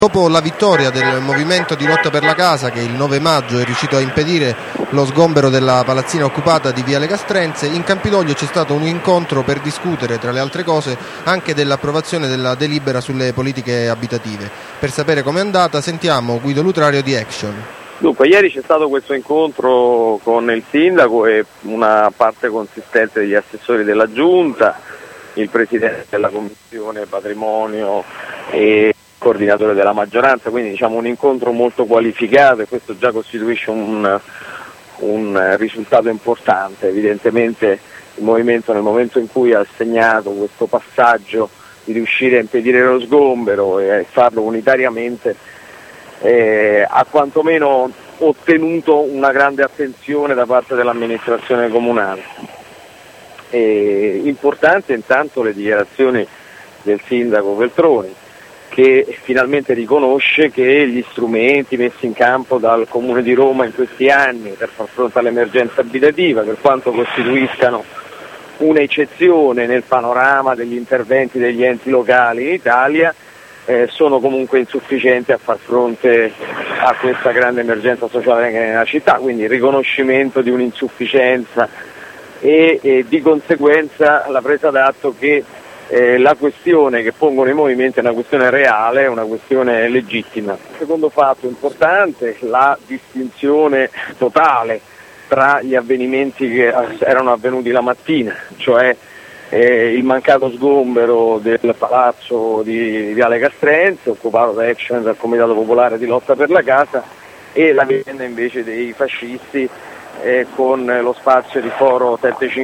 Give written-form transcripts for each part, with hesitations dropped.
Dopo la vittoria del movimento di lotta per la casa, che il 9 maggio è riuscito a impedire lo sgombero della palazzina occupata di Viale Castrense, in Campidoglio c'è stato un incontro per discutere, tra le altre cose, anche dell'approvazione della delibera sulle politiche abitative. Per sapere com'è andata sentiamo Guido Lutrario di Action. Dunque, ieri c'è stato questo incontro con il sindaco e una parte consistente degli assessori della giunta, il presidente della commissione patrimonio e coordinatore della maggioranza, quindi diciamo un incontro molto qualificato, e questo già costituisce un risultato importante. Evidentemente il movimento, nel momento in cui ha assegnato questo passaggio di riuscire a impedire lo sgombero e farlo unitariamente, ha quantomeno ottenuto una grande attenzione da parte dell'amministrazione comunale. Importante intanto le dichiarazioni del sindaco Veltroni, che finalmente riconosce che gli strumenti messi in campo dal Comune di Roma in questi anni per far fronte all'emergenza abitativa, per quanto costituiscano un'eccezione nel panorama degli interventi degli enti locali in Italia, sono comunque insufficienti a far fronte a questa grande emergenza sociale nella città, quindi il riconoscimento di un'insufficienza e di conseguenza la presa d'atto che la questione che pongono i movimenti è una questione reale, è una questione legittima. Secondo fatto importante, la distinzione totale tra gli avvenimenti che erano avvenuti la mattina, cioè il mancato sgombero del palazzo di Viale Castrense, occupato da Action, dal Comitato Popolare di Lotta per la Casa, e la vicenda invece dei fascisti con lo spazio di Foro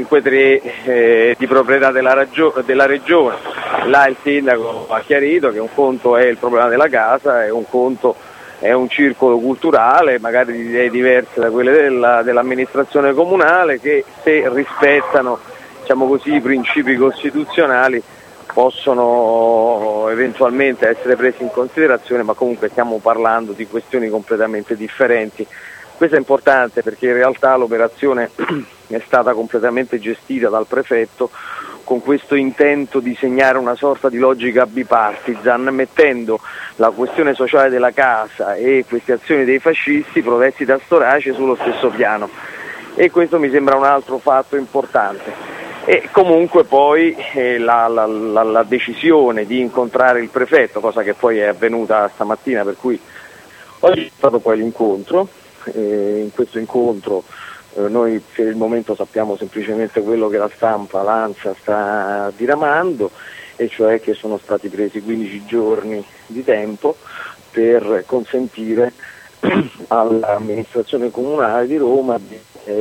753 di proprietà della regione. Là il sindaco ha chiarito che un conto è il problema della casa e un conto è un circolo culturale, magari di idee diverse da quelle dell'amministrazione comunale, che se rispettano, diciamo così, i principi costituzionali possono eventualmente essere presi in considerazione, ma comunque stiamo parlando di questioni completamente differenti. Questo è importante perché in realtà l'operazione è stata completamente gestita dal prefetto con questo intento di segnare una sorta di logica bipartisan, mettendo la questione sociale della casa e queste azioni dei fascisti provesti da storace sullo stesso piano, e questo mi sembra un altro fatto importante. E comunque poi la decisione di incontrare il prefetto, cosa che poi è avvenuta stamattina, per cui oggi è stato poi l'incontro. In questo incontro noi per il momento sappiamo semplicemente quello che la stampa, l'ANSA sta diramando, e cioè che sono stati presi 15 giorni di tempo per consentire all'amministrazione comunale di Roma di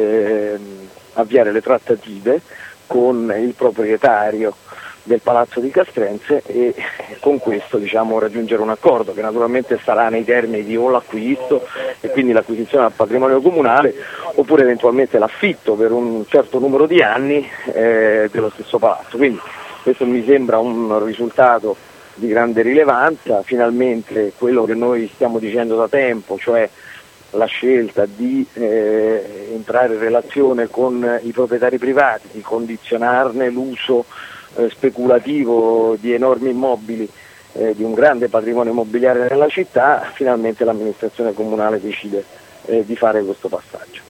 avviare le trattative con il proprietario del Palazzo di Castrense e con questo raggiungere un accordo che naturalmente sarà nei termini di o l'acquisto e quindi l'acquisizione al patrimonio comunale, oppure eventualmente l'affitto per un certo numero di anni dello stesso palazzo. Quindi questo mi sembra un risultato di grande rilevanza. Finalmente quello che noi stiamo dicendo da tempo, cioè la scelta di entrare in relazione con i proprietari privati, di condizionarne l'uso speculativo di enormi immobili, di un grande patrimonio immobiliare nella città, finalmente l'amministrazione comunale decide di fare questo passaggio.